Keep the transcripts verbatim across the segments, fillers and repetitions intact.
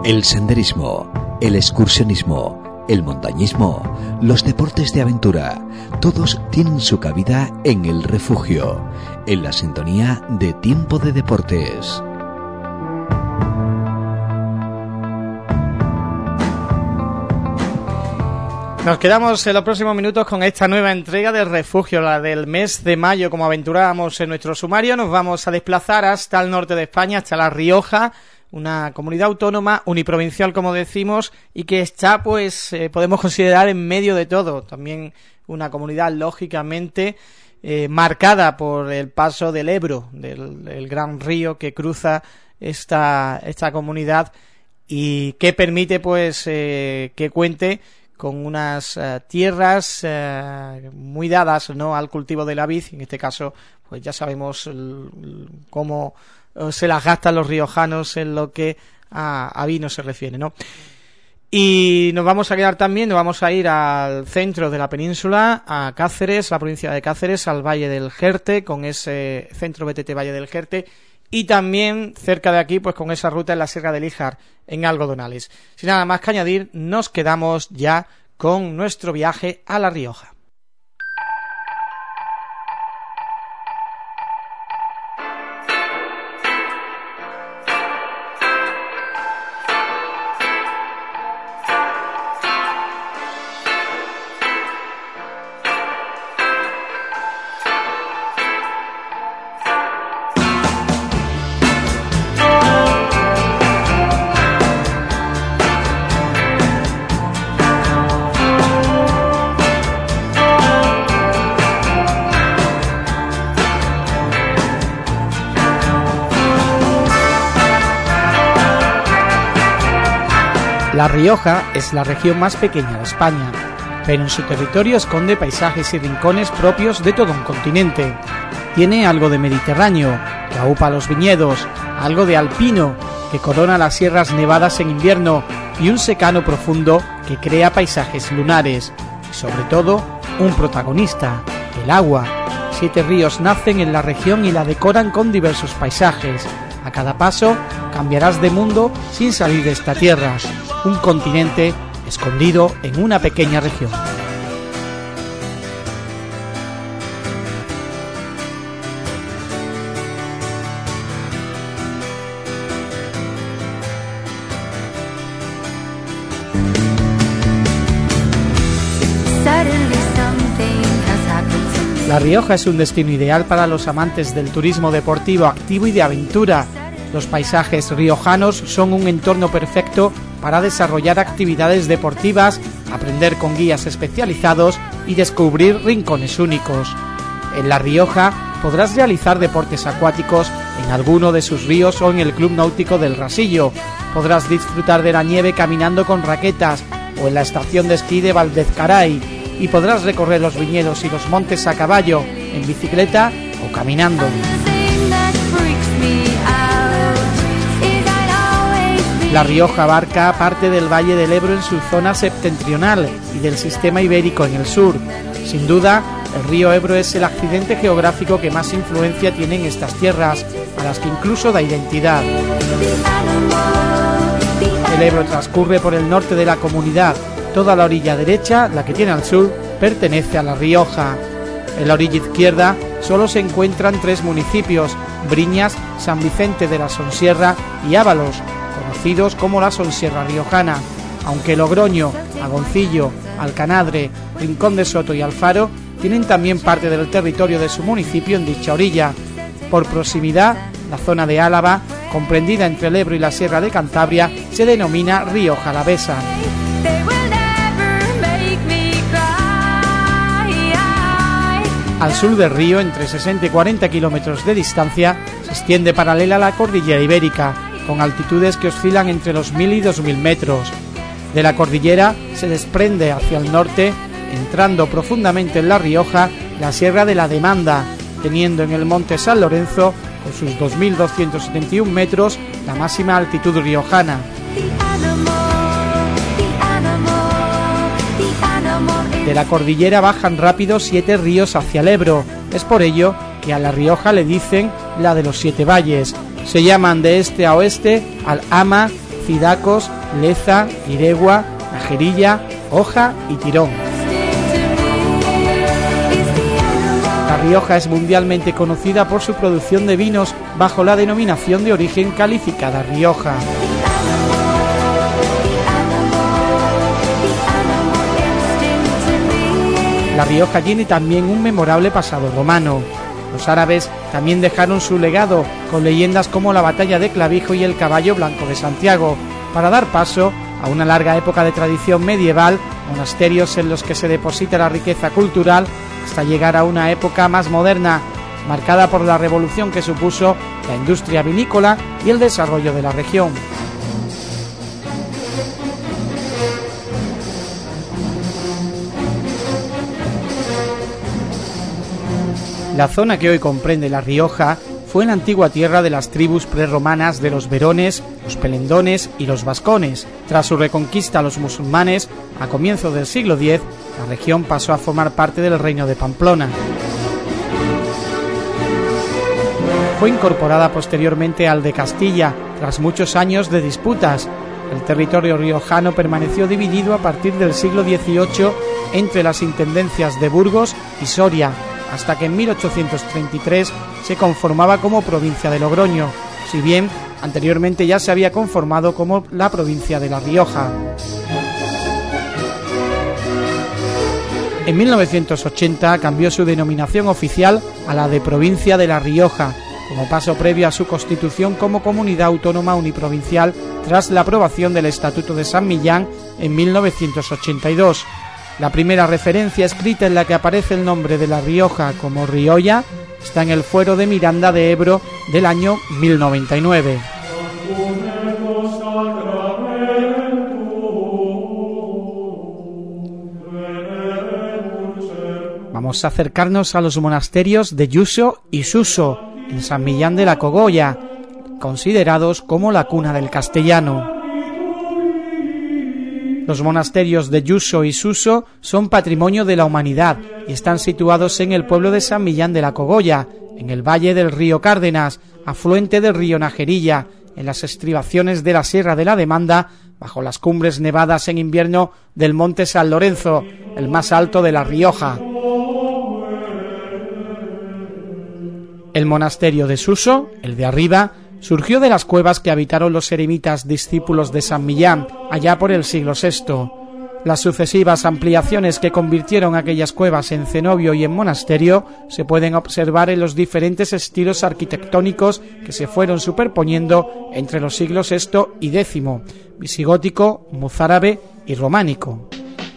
El senderismo, el excursionismo, el montañismo, los deportes de aventura, todos tienen su cabida en El Refugio, en la sintonía de Tiempo de Deportes. Nos quedamos en los próximos minutos con esta nueva entrega del Refugio, la del mes de mayo. Como aventurábamos en nuestro sumario, nos vamos a desplazar hasta el norte de España, hasta La Rioja, una comunidad autónoma uniprovincial, como decimos, y que está, pues, eh, podemos considerar en medio de todo. También una comunidad, lógicamente, eh, marcada por el paso del Ebro, del, del gran río que cruza esta, esta comunidad y que permite, pues, eh, que cuente con unas uh, tierras uh, muy dadas, ¿no?, al cultivo de la vid. En este caso, pues ya sabemos l- l- cómo uh, se las gastan los riojanos en lo que a, a vino se refiere, ¿no? Y nos vamos a quedar también, nos vamos a ir al centro de la península, a Cáceres, la provincia de Cáceres, al Valle del Jerte, con ese centro B T T Valle del Jerte, y también cerca de aquí, pues con esa ruta en la Sierra de Líjar, en Algodonales. Sin nada más que añadir, nos quedamos ya con nuestro viaje a La Rioja. La Rioja es la región más pequeña de España, pero en su territorio esconde paisajes y rincones propios de todo un continente. Tiene algo de mediterráneo, que aupa los viñedos, algo de alpino, que corona las sierras nevadas en invierno, y un secano profundo que crea paisajes lunares, y sobre todo, un protagonista, el agua. Siete ríos nacen en la región y la decoran con diversos paisajes. A cada paso cambiarás de mundo sin salir de esta tierra, un continente escondido en una pequeña región. La Rioja es un destino ideal para los amantes del turismo deportivo activo y de aventura. Los paisajes riojanos son un entorno perfecto para desarrollar actividades deportivas, aprender con guías especializados y descubrir rincones únicos. En La Rioja podrás realizar deportes acuáticos en alguno de sus ríos o en el Club Náutico del Rasillo. Podrás disfrutar de la nieve caminando con raquetas o en la estación de esquí de Valdezcaray, y podrás recorrer los viñedos y los montes a caballo, en bicicleta o caminando. La Rioja abarca parte del Valle del Ebro en su zona septentrional y del sistema ibérico en el sur. Sin duda, el río Ebro es el accidente geográfico que más influencia tiene en estas tierras, a las que incluso da identidad. El Ebro transcurre por el norte de la comunidad. Toda la orilla derecha, la que tiene al sur, pertenece a La Rioja. En la orilla izquierda solo se encuentran tres municipios: Briñas, San Vicente de la Sonsierra y Ábalos, conocidos como la Sonsierra riojana, aunque Logroño, Agoncillo, Alcanadre, Rincón de Soto y Alfaro tienen también parte del territorio de su municipio en dicha orilla. Por proximidad, la zona de Álava, comprendida entre el Ebro y la Sierra de Cantabria, se denomina Rioja Alavesa. Al sur del río, entre sesenta y cuarenta kilómetros de distancia, se extiende paralela a la cordillera ibérica, con altitudes que oscilan entre los mil y dos mil metros. De la cordillera se desprende hacia el norte, entrando profundamente en La Rioja, la Sierra de la Demanda, teniendo en el monte San Lorenzo, con sus dos mil doscientos setenta y uno metros, la máxima altitud riojana. De la cordillera bajan rápido siete ríos hacia el Ebro. Es por ello que a La Rioja le dicen la de los siete valles. Se llaman de este a oeste Alhama, Cidacos, Leza, Iregua, Najerilla, Hoja y Tirón. La Rioja es mundialmente conocida por su producción de vinos bajo la denominación de origen calificada Rioja. La Rioja tiene también un memorable pasado romano. Los árabes también dejaron su legado con leyendas como la batalla de Clavijo y el caballo blanco de Santiago, para dar paso a una larga época de tradición medieval, monasterios en los que se deposita la riqueza cultural, hasta llegar a una época más moderna, marcada por la revolución que supuso la industria vinícola y el desarrollo de la región. La zona que hoy comprende La Rioja fue la antigua tierra de las tribus prerromanas de los verones, los pelendones y los vascones. Tras su reconquista a los musulmanes, a comienzos del siglo diez, la región pasó a formar parte del reino de Pamplona. Fue incorporada posteriormente al de Castilla, tras muchos años de disputas. El territorio riojano permaneció dividido a partir del siglo dieciocho entre las intendencias de Burgos y Soria, hasta que en mil ochocientos treinta y tres se conformaba como provincia de Logroño, si bien anteriormente ya se había conformado como la provincia de La Rioja. En mil novecientos ochenta cambió su denominación oficial a la de provincia de La Rioja, como paso previo a su constitución como comunidad autónoma uniprovincial tras la aprobación del Estatuto de San Millán en mil novecientos ochenta y dos. La primera referencia escrita en la que aparece el nombre de La Rioja como Riolla está en el Fuero de Miranda de Ebro del año mil noventa y nueve. Vamos a acercarnos a los monasterios de Yuso y Suso, en San Millán de la Cogolla, considerados como la cuna del castellano. Los monasterios de Yuso y Suso son patrimonio de la humanidad y están situados en el pueblo de San Millán de la Cogolla, en el valle del río Cárdenas, afluente del río Najerilla, en las estribaciones de la Sierra de la Demanda, bajo las cumbres nevadas en invierno del Monte San Lorenzo, el más alto de La Rioja. El monasterio de Suso, el de arriba, surgió de las cuevas que habitaron los eremitas discípulos de San Millán, allá por el siglo sexto. Las sucesivas ampliaciones que convirtieron aquellas cuevas en cenobio y en monasterio se pueden observar en los diferentes estilos arquitectónicos que se fueron superponiendo entre los siglos sexto y décimo, visigótico, mozárabe y románico.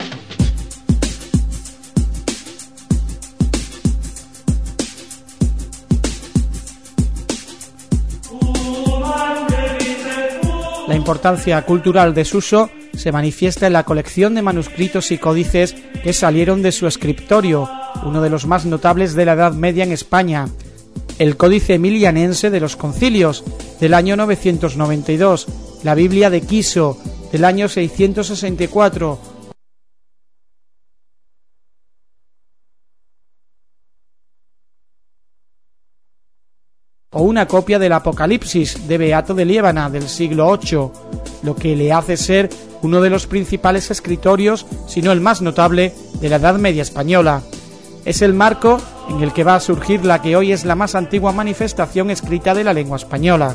La importancia cultural de Suso se manifiesta en la colección de manuscritos y códices que salieron de su escriptorio, uno de los más notables de la Edad Media en España, el Códice Emilianense de los Concilios, del año novecientos noventa y dos, la Biblia de Quiso, del año seiscientos sesenta y cuatro, o una copia del Apocalipsis de Beato de Liébana del siglo ocho, lo que le hace ser uno de los principales escritorios, si no el más notable, de la Edad Media española. Es el marco en el que va a surgir la que hoy es la más antigua manifestación escrita de la lengua española.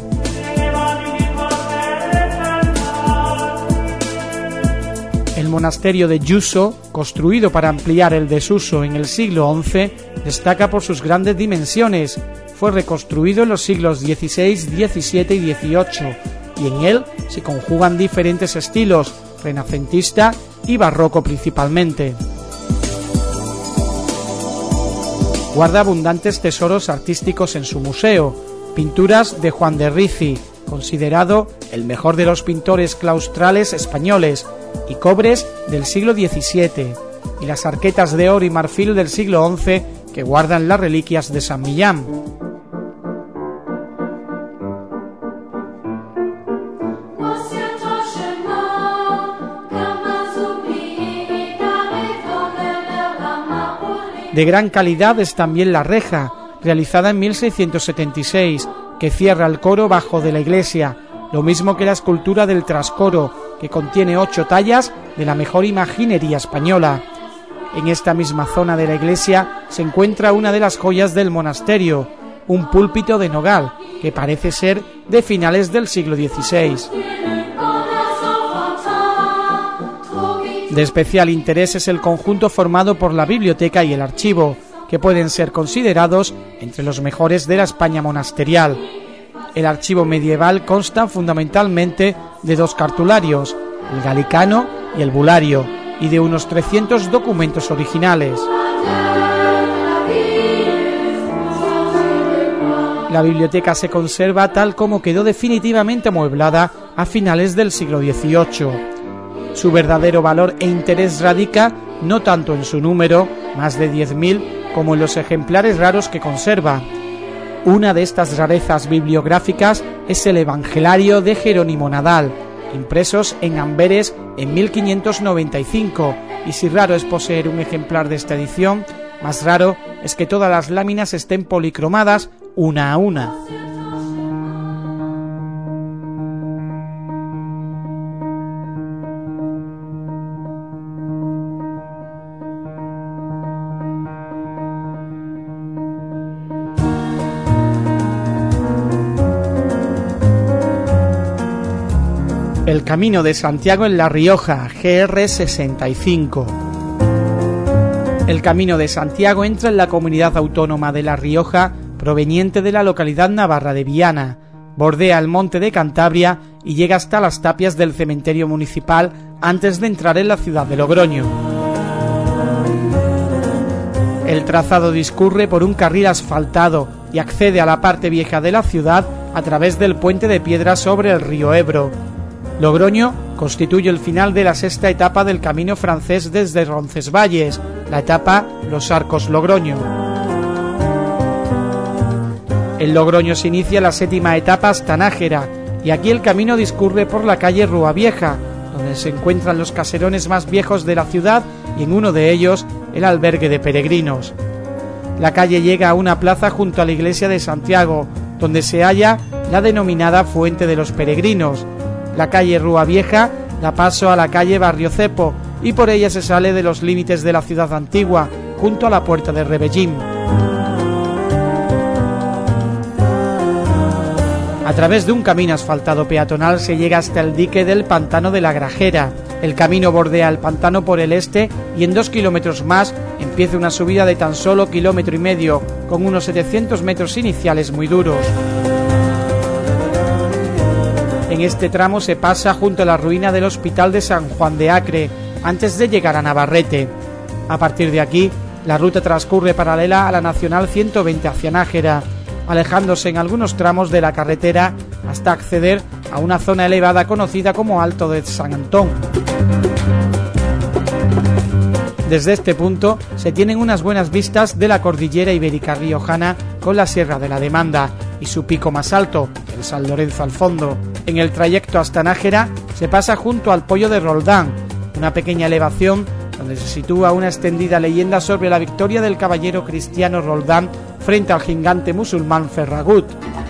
El monasterio de Yuso, construido para ampliar el de Suso en el siglo once, destaca por sus grandes dimensiones. Fue reconstruido en los siglos dieciséis, diecisiete y dieciocho, y en él se conjugan diferentes estilos, renacentista y barroco principalmente. Guarda abundantes tesoros artísticos en su museo, pinturas de Juan de Ricci, considerado el mejor de los pintores claustrales españoles, y cobres del siglo diecisiete, y las arquetas de oro y marfil del siglo once que guardan las reliquias de San Millán. De gran calidad es también la reja, realizada en mil seiscientos setenta y seis, que cierra el coro bajo de la iglesia, lo mismo que la escultura del trascoro, que contiene ocho tallas de la mejor imaginería española. En esta misma zona de la iglesia se encuentra una de las joyas del monasterio, un púlpito de nogal, que parece ser de finales del siglo dieciséis. De especial interés es el conjunto formado por la biblioteca y el archivo, que pueden ser considerados entre los mejores de la España monasterial. El archivo medieval consta fundamentalmente de dos cartularios, el galicano y el bulario, y de unos trescientos documentos originales. La biblioteca se conserva tal como quedó definitivamente amueblada a finales del siglo dieciocho. Su verdadero valor e interés radica no tanto en su número, más de diez mil, como en los ejemplares raros que conserva. Una de estas rarezas bibliográficas es el Evangelario de Jerónimo Nadal, impresos en Amberes en mil quinientos noventa y cinco, y si raro es poseer un ejemplar de esta edición, más raro es que todas las láminas estén policromadas una a una. El Camino de Santiago en La Rioja, G R sesenta y cinco. El Camino de Santiago entra en la comunidad autónoma de La Rioja, proveniente de la localidad navarra de Viana, bordea el monte de Cantabria y llega hasta las tapias del cementerio municipal antes de entrar en la ciudad de Logroño. El trazado discurre por un carril asfaltado y accede a la parte vieja de la ciudad a través del puente de piedra sobre el río Ebro. Logroño constituye el final de la sexta etapa del camino francés desde Roncesvalles, la etapa Los Arcos Logroño. En Logroño se inicia la séptima etapa hasta Nájera, y aquí el camino discurre por la calle Rúa Vieja, donde se encuentran los caserones más viejos de la ciudad y en uno de ellos el albergue de peregrinos. La calle llega a una plaza junto a la iglesia de Santiago, donde se halla la denominada Fuente de los Peregrinos. La calle Rúa Vieja da paso a la calle Barrio Cepo y por ella se sale de los límites de la ciudad antigua, junto a la puerta de Rebellín. A través de un camino asfaltado peatonal se llega hasta el dique del Pantano de la Grajera. El camino bordea el pantano por el este y en dos kilómetros más empieza una subida de tan solo kilómetro y medio, con unos setecientos metros iniciales muy duros. En este tramo se pasa junto a la ruina del Hospital de San Juan de Acre, antes de llegar a Navarrete. A partir de aquí, la ruta transcurre paralela a la Nacional ciento veinte hacia Nájera, alejándose en algunos tramos de la carretera hasta acceder a una zona elevada conocida como Alto de San Antón. Desde este punto se tienen unas buenas vistas de la cordillera ibérica riojana con la Sierra de la Demanda y su pico más alto, el San Lorenzo al fondo. En el trayecto hasta Nájera se pasa junto al Poyo de Roldán, una pequeña elevación donde se sitúa una extendida leyenda sobre la victoria del caballero cristiano Roldán frente al gigante musulmán Ferragut.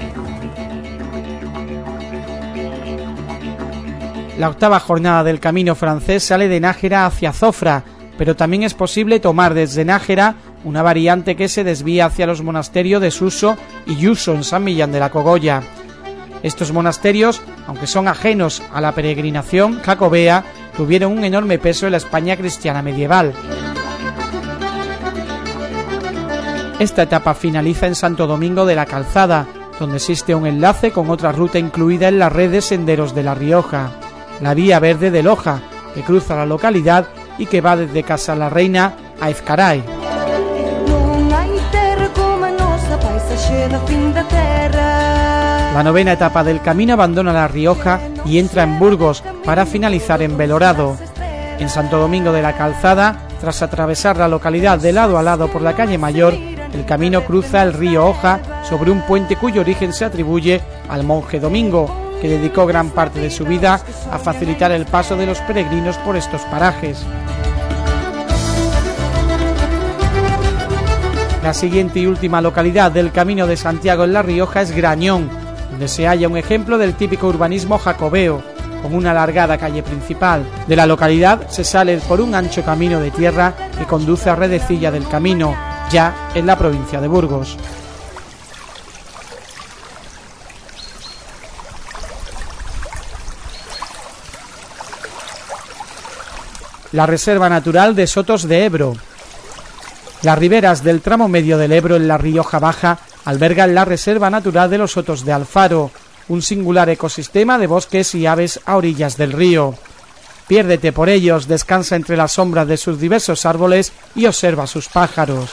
La octava jornada del camino francés sale de Nájera hacia Zofra, pero también es posible tomar desde Nájera una variante que se desvía hacia los monasterios de Suso y Yuso en San Millán de la Cogolla. Estos monasterios, aunque son ajenos a la peregrinación jacobea, tuvieron un enorme peso en la España cristiana medieval. Esta etapa finaliza en Santo Domingo de la Calzada, donde existe un enlace con otra ruta incluida en la red de senderos de La Rioja, la Vía Verde de Loja, que cruza la localidad y que va desde Casa la Reina a Ezcaray. La novena etapa del camino abandona La Rioja y entra en Burgos para finalizar en Belorado. En Santo Domingo de la Calzada, tras atravesar la localidad de lado a lado por la calle Mayor, el camino cruza el río Oja sobre un puente cuyo origen se atribuye al monje Domingo, que dedicó gran parte de su vida a facilitar el paso de los peregrinos por estos parajes. La siguiente y última localidad del Camino de Santiago en La Rioja es Grañón, donde se halla un ejemplo del típico urbanismo jacobeo, con una alargada calle principal. De la localidad se sale por un ancho camino de tierra que conduce a Redecilla del Camino, ya en la provincia de Burgos. La Reserva Natural de Sotos de Ebro. Las riberas del tramo medio del Ebro en la Rioja Baja albergan la Reserva Natural de los Sotos de Alfaro, un singular ecosistema de bosques y aves a orillas del río. Piérdete por ellos, descansa entre las sombras de sus diversos árboles y observa sus pájaros.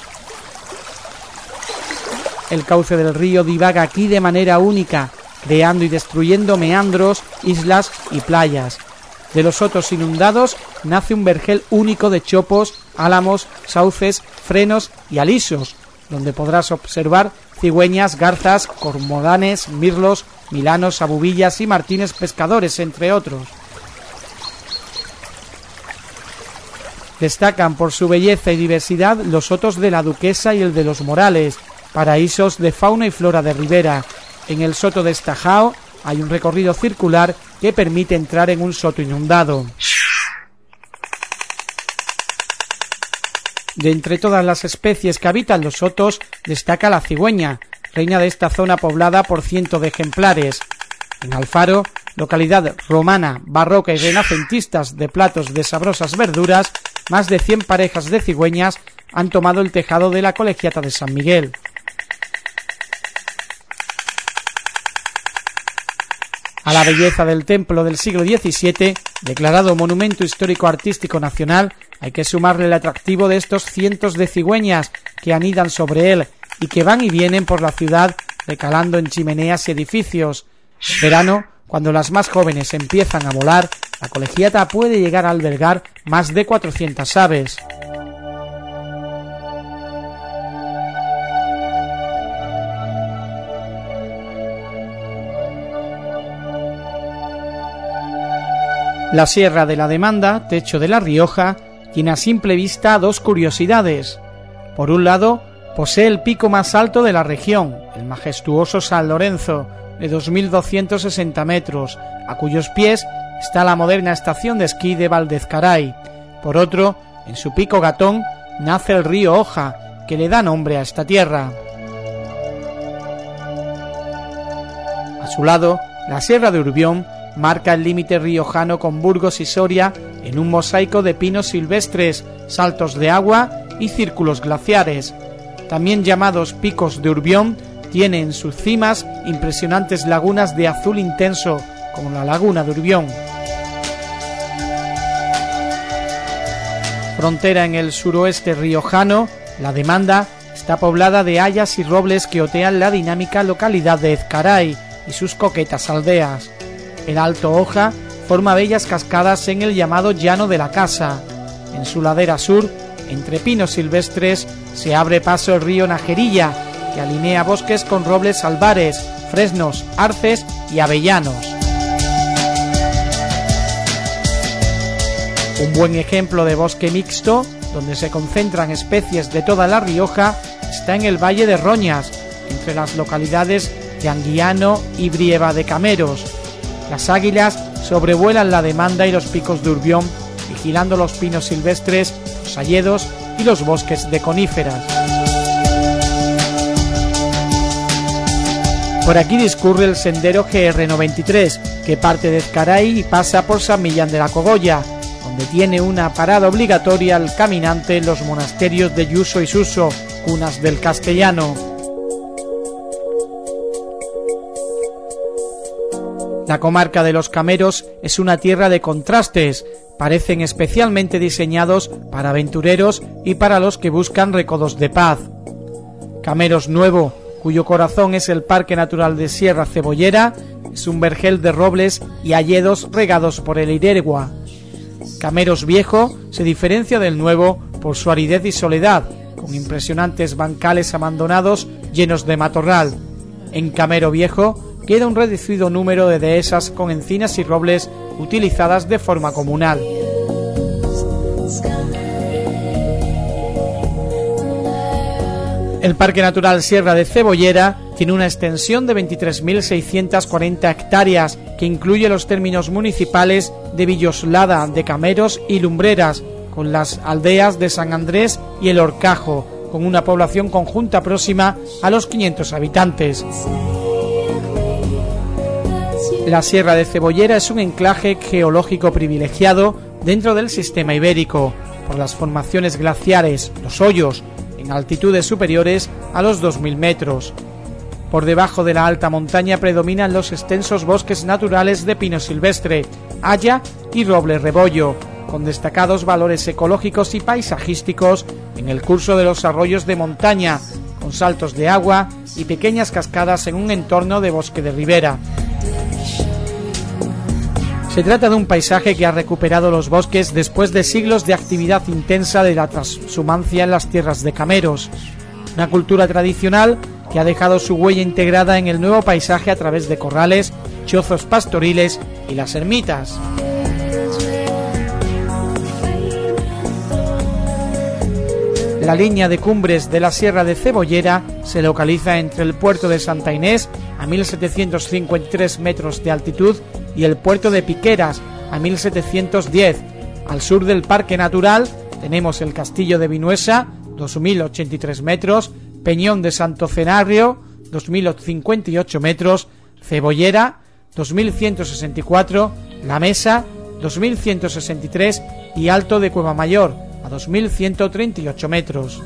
El cauce del río divaga aquí de manera única, creando y destruyendo meandros, islas y playas. De los sotos inundados nace un vergel único de chopos, álamos, sauces, frenos y alisos, donde podrás observar cigüeñas, garzas, cormodanes, mirlos, milanos, abubillas y martines pescadores, entre otros. Destacan por su belleza y diversidad los sotos de la Duquesa y el de los Morales, paraísos de fauna y flora de ribera. En el soto de Estajao hay un recorrido circular que permite entrar en un soto inundado. De entre todas las especies que habitan los sotos, destaca la cigüeña, reina de esta zona poblada por cientos de ejemplares. En Alfaro, localidad romana, barroca y renacentistas de platos de sabrosas verduras, más de cien parejas de cigüeñas han tomado el tejado de la colegiata de San Miguel. A la belleza del templo del siglo diecisiete, declarado Monumento Histórico Artístico Nacional, hay que sumarle el atractivo de estos cientos de cigüeñas que anidan sobre él y que van y vienen por la ciudad recalando en chimeneas y edificios. En verano, cuando las más jóvenes empiezan a volar, la colegiata puede llegar a albergar más de cuatrocientas aves. La Sierra de la Demanda, techo de La Rioja, tiene a simple vista dos curiosidades. Por un lado, posee el pico más alto de la región, el majestuoso San Lorenzo, de dos mil doscientos sesenta metros, a cuyos pies está la moderna estación de esquí de Valdezcaray. Por otro, en su pico Gatón, nace el río Oja, que le da nombre a esta tierra. A su lado, la Sierra de Urbión marca el límite riojano con Burgos y Soria en un mosaico de pinos silvestres, saltos de agua y círculos glaciares. También llamados picos de Urbión, tiene en sus cimas impresionantes lagunas de azul intenso, como la laguna de Urbión. Frontera en el suroeste riojano, La Demanda está poblada de hayas y robles que otean la dinámica localidad de Ezcaray y sus coquetas aldeas. El Alto Oja forma bellas cascadas en el llamado Llano de la Casa. En su ladera sur, entre pinos silvestres, se abre paso el río Najerilla, que alinea bosques con robles albares, fresnos, arces y avellanos. Un buen ejemplo de bosque mixto, donde se concentran especies de toda La Rioja, está en el Valle de Roñas, entre las localidades de Anguiano y Brieva de Cameros. Las águilas sobrevuelan La Demanda y los picos de Urbión, vigilando los pinos silvestres, los hayedos y los bosques de coníferas. Por aquí discurre el sendero G R noventa y tres, que parte de Ezcaray y pasa por San Millán de la Cogolla, donde tiene una parada obligatoria al caminante en los monasterios de Yuso y Suso, cunas del castellano. La comarca de los Cameros es una tierra de contrastes, parecen especialmente diseñados para aventureros y para los que buscan recodos de paz. Cameros Nuevo, cuyo corazón es el Parque Natural de Sierra Cebollera, es un vergel de robles y hayedos regados por el Iregua. Cameros Viejo se diferencia del Nuevo por su aridez y soledad, con impresionantes bancales abandonados llenos de matorral. En Camero Viejo queda un reducido número de dehesas con encinas y robles utilizadas de forma comunal. El Parque Natural Sierra de Cebollera Tiene una extensión de veintitrés mil seiscientas cuarenta hectáreas, que incluye los términos municipales de Villoslada, de Cameros y Lumbreras, con las aldeas de San Andrés y El Horcajo, con una población conjunta próxima a los quinientos habitantes. La Sierra de Cebollera es un enclave geológico privilegiado dentro del sistema ibérico, por las formaciones glaciares, los hoyos, en altitudes superiores a los dos mil metros. Por debajo de la alta montaña predominan los extensos bosques naturales de pino silvestre, haya y roble rebollo, con destacados valores ecológicos y paisajísticos en el curso de los arroyos de montaña, con saltos de agua y pequeñas cascadas en un entorno de bosque de ribera. Se trata de un paisaje que ha recuperado los bosques después de siglos de actividad intensa de la transhumancia en las tierras de Cameros, una cultura tradicional que ha dejado su huella integrada en el nuevo paisaje a través de corrales, chozos pastoriles y las ermitas. La línea de cumbres de la Sierra de Cebollera se localiza entre el puerto de Santa Inés, a mil setecientos cincuenta y tres metros de altitud, y el puerto de Piqueras, a mil setecientos diez. Al sur del Parque Natural tenemos el Castillo de Vinuesa, dos mil ochenta y tres metros, Peñón de Santo Cenario, dos mil cincuenta y ocho metros, Cebollera, dos mil ciento sesenta y cuatro, La Mesa, dos mil ciento sesenta y tres y Alto de Cueva Mayor, a dos mil ciento treinta y ocho metros.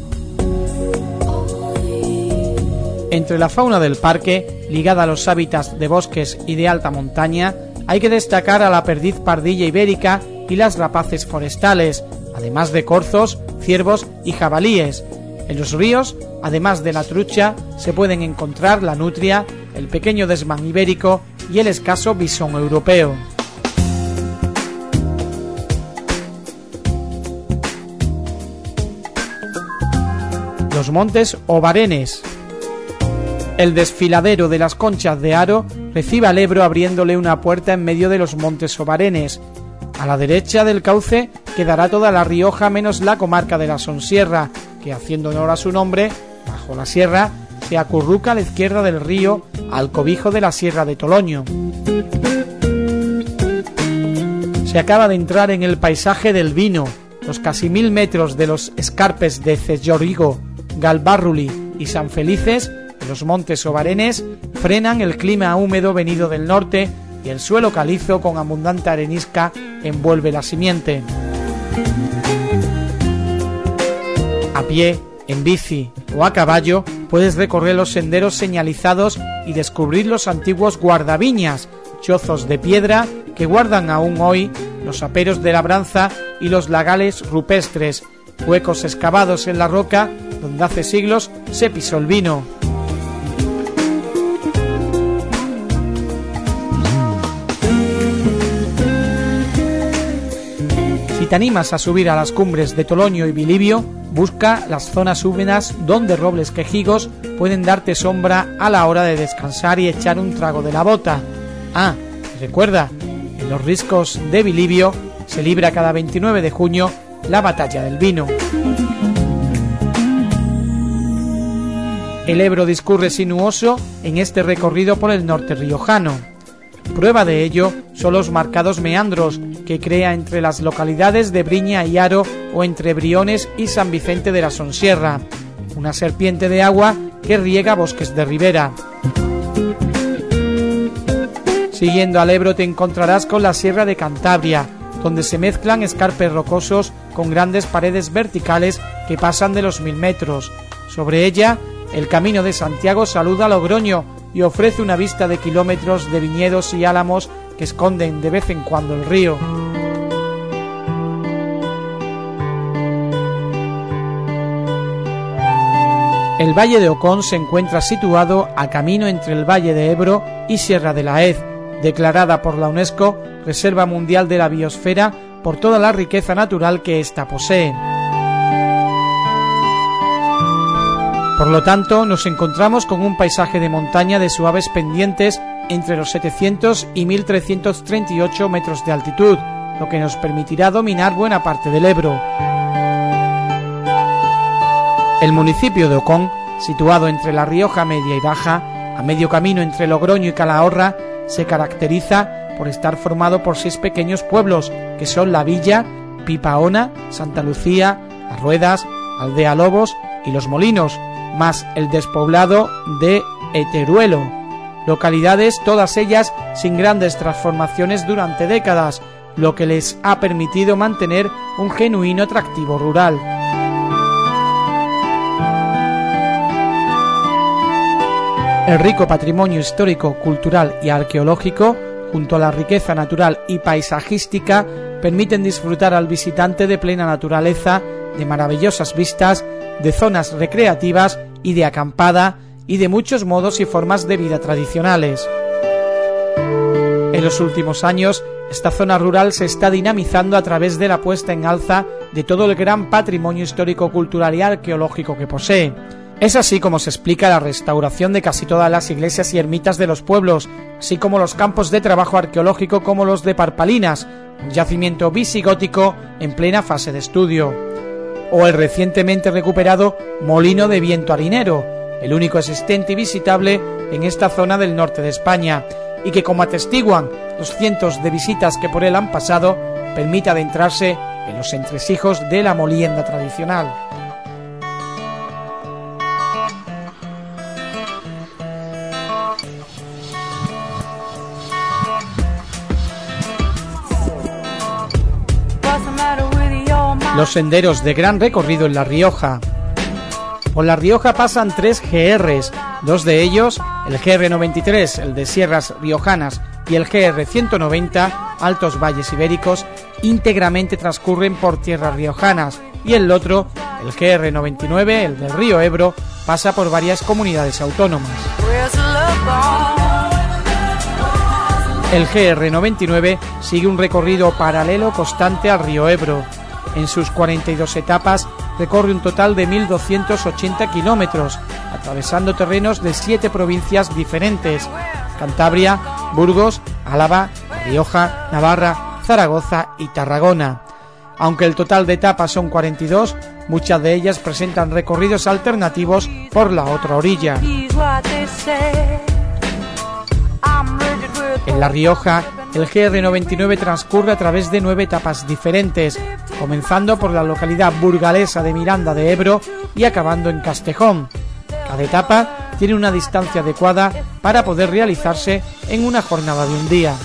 Entre la fauna del parque, ligada a los hábitats de bosques y de alta montaña, hay que destacar a la perdiz pardilla ibérica y las rapaces forestales, además de corzos, ciervos y jabalíes. En los ríos, además de la trucha, se pueden encontrar la nutria, el pequeño desmán ibérico y el escaso bisón europeo. Los montes Obarenes. El desfiladero de las Conchas de Haro recibe al Ebro abriéndole una puerta en medio de los montes Obarenes. A la derecha del cauce quedará toda La Rioja menos la comarca de la Sonsierra, que, haciendo honor a su nombre, bajo la sierra, se acurruca a la izquierda del río al cobijo de la Sierra de Toloño. Se acaba de entrar en el paisaje del vino. Los casi mil metros de los escarpes de Cellorigo, Galbárruli y San Felices, los montes Obarenes, frenan el clima húmedo venido del norte y el suelo calizo con abundante arenisca envuelve la simiente. A pie, en bici o a caballo puedes recorrer los senderos señalizados y descubrir los antiguos guardaviñas, chozos de piedra que guardan aún hoy los aperos de labranza y los lagales rupestres, huecos excavados en la roca donde hace siglos se pisó el vino. Si te animas a subir a las cumbres de Toloño y Bilibio, busca las zonas húmedas donde robles quejigos pueden darte sombra a la hora de descansar y echar un trago de la bota. Ah, y recuerda, en los riscos de Bilibio se libra cada veintinueve de junio la batalla del vino. El Ebro discurre sinuoso en este recorrido por el norte riojano. Prueba de ello son los marcados meandros que crea entre las localidades de Briña y Haro o entre Briones y San Vicente de la Sonsierra, una serpiente de agua que riega bosques de ribera. Siguiendo al Ebro te encontrarás con la Sierra de Cantabria, donde se mezclan escarpes rocosos con grandes paredes verticales que pasan de los mil metros. Sobre ella, el Camino de Santiago saluda a Logroño y ofrece una vista de kilómetros de viñedos y álamos que esconden de vez en cuando el río. El Valle de Ocón se encuentra situado a camino entre el Valle de Ebro y Sierra de la Hez, declarada por la UNESCO Reserva Mundial de la Biosfera por toda la riqueza natural que ésta posee. Por lo tanto, nos encontramos con un paisaje de montaña de suaves pendientes entre los setecientos y mil trescientos treinta y ocho metros de altitud, lo que nos permitirá dominar buena parte del Ebro. El municipio de Ocón situado entre La Rioja Media y Baja, a medio camino entre Logroño y Calahorra, se caracteriza por estar formado por seis pequeños pueblos, que son La Villa, Pipaona, Santa Lucía, Las Ruedas, Aldea Lobos y Los Molinos, más el despoblado de Eteruelo. Localidades, todas ellas sin grandes transformaciones durante décadas, lo que les ha permitido mantener un genuino atractivo rural. El rico patrimonio histórico, cultural y arqueológico, junto a la riqueza natural y paisajística, permiten disfrutar al visitante de plena naturaleza, de maravillosas vistas, de zonas recreativas y de acampada, y de muchos modos y formas de vida tradicionales. En los últimos años, esta zona rural se está dinamizando a través de la puesta en alza de todo el gran patrimonio histórico, cultural y arqueológico que posee. Es así como se explica la restauración de casi todas las iglesias y ermitas de los pueblos, así como los campos de trabajo arqueológico como los de Parpalinas, un yacimiento visigótico en plena fase de estudio, o el recientemente recuperado Molino de Viento Harinero, el único existente y visitable en esta zona del norte de España, y que, como atestiguan los cientos de visitas que por él han pasado, permite adentrarse en los entresijos de la molienda tradicional. Los senderos de gran recorrido en La Rioja. Por La Rioja pasan tres G Rs, dos de ellos, el G R noventa y tres, el de Sierras Riojanas, y el G R ciento noventa, Altos Valles Ibéricos, íntegramente transcurren por tierras riojanas, y el otro, el G R noventa y nueve, el del río Ebro, pasa por varias comunidades autónomas. El G R noventa y nueve sigue un recorrido paralelo constante al río Ebro. En sus cuarenta y dos etapas recorre un total de mil doscientos ochenta kilómetros, atravesando terrenos de siete provincias diferentes: Cantabria, Burgos, Álava, La Rioja, Navarra, Zaragoza y Tarragona. Aunque el total de etapas son cuarenta y dos, muchas de ellas presentan recorridos alternativos por la otra orilla. En La Rioja, el G R noventa y nueve transcurre a través de nueve etapas diferentes, comenzando por la localidad burgalesa de Miranda de Ebro y acabando en Castejón. Cada etapa tiene una distancia adecuada para poder realizarse en una jornada de un día.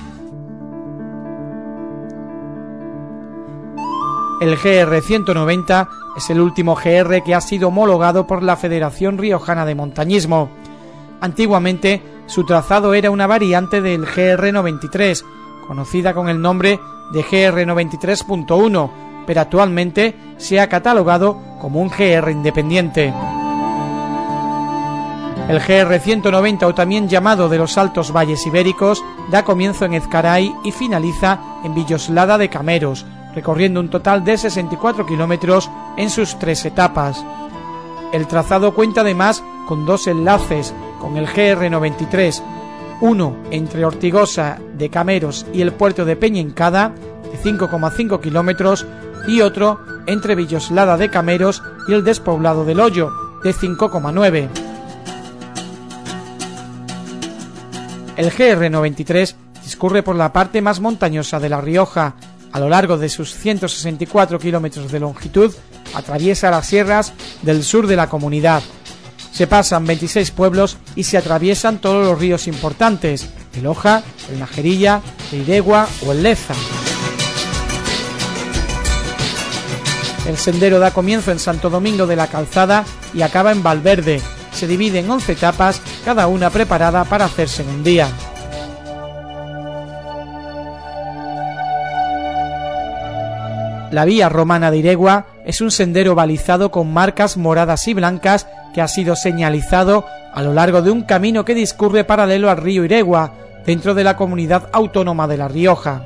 El G R ciento noventa es el último G R que ha sido homologado por la Federación Riojana de Montañismo. Antiguamente, su trazado era una variante del G R noventa y tres, conocida con el nombre de G R noventa y tres punto uno, pero actualmente se ha catalogado como un G R independiente. El G R ciento noventa, o también llamado de los Altos Valles Ibéricos, da comienzo en Ezcaray y finaliza en Villoslada de Cameros, recorriendo un total de sesenta y cuatro kilómetros en sus tres etapas. El trazado cuenta además con dos enlaces con el G R noventa y tres, uno entre Ortigosa de Cameros y el puerto de Peñincada, de cinco coma cinco kilómetros, y otro entre Villoslada de Cameros y el despoblado del Hoyo, de cinco coma nueve. El G R noventa y tres discurre por la parte más montañosa de La Rioja. A lo largo de sus ciento sesenta y cuatro kilómetros de longitud, atraviesa las sierras del sur de la comunidad. Se pasan veintiséis pueblos y se atraviesan todos los ríos importantes: el Oja, el Najerilla, el Iregua o el Leza. El sendero da comienzo en Santo Domingo de la Calzada y acaba en Valverde. Se divide en once etapas, cada una preparada para hacerse en un día. La vía romana de Iregua es un sendero balizado con marcas moradas y blancas que ha sido señalizado a lo largo de un camino que discurre paralelo al río Iregua, dentro de la comunidad autónoma de La Rioja.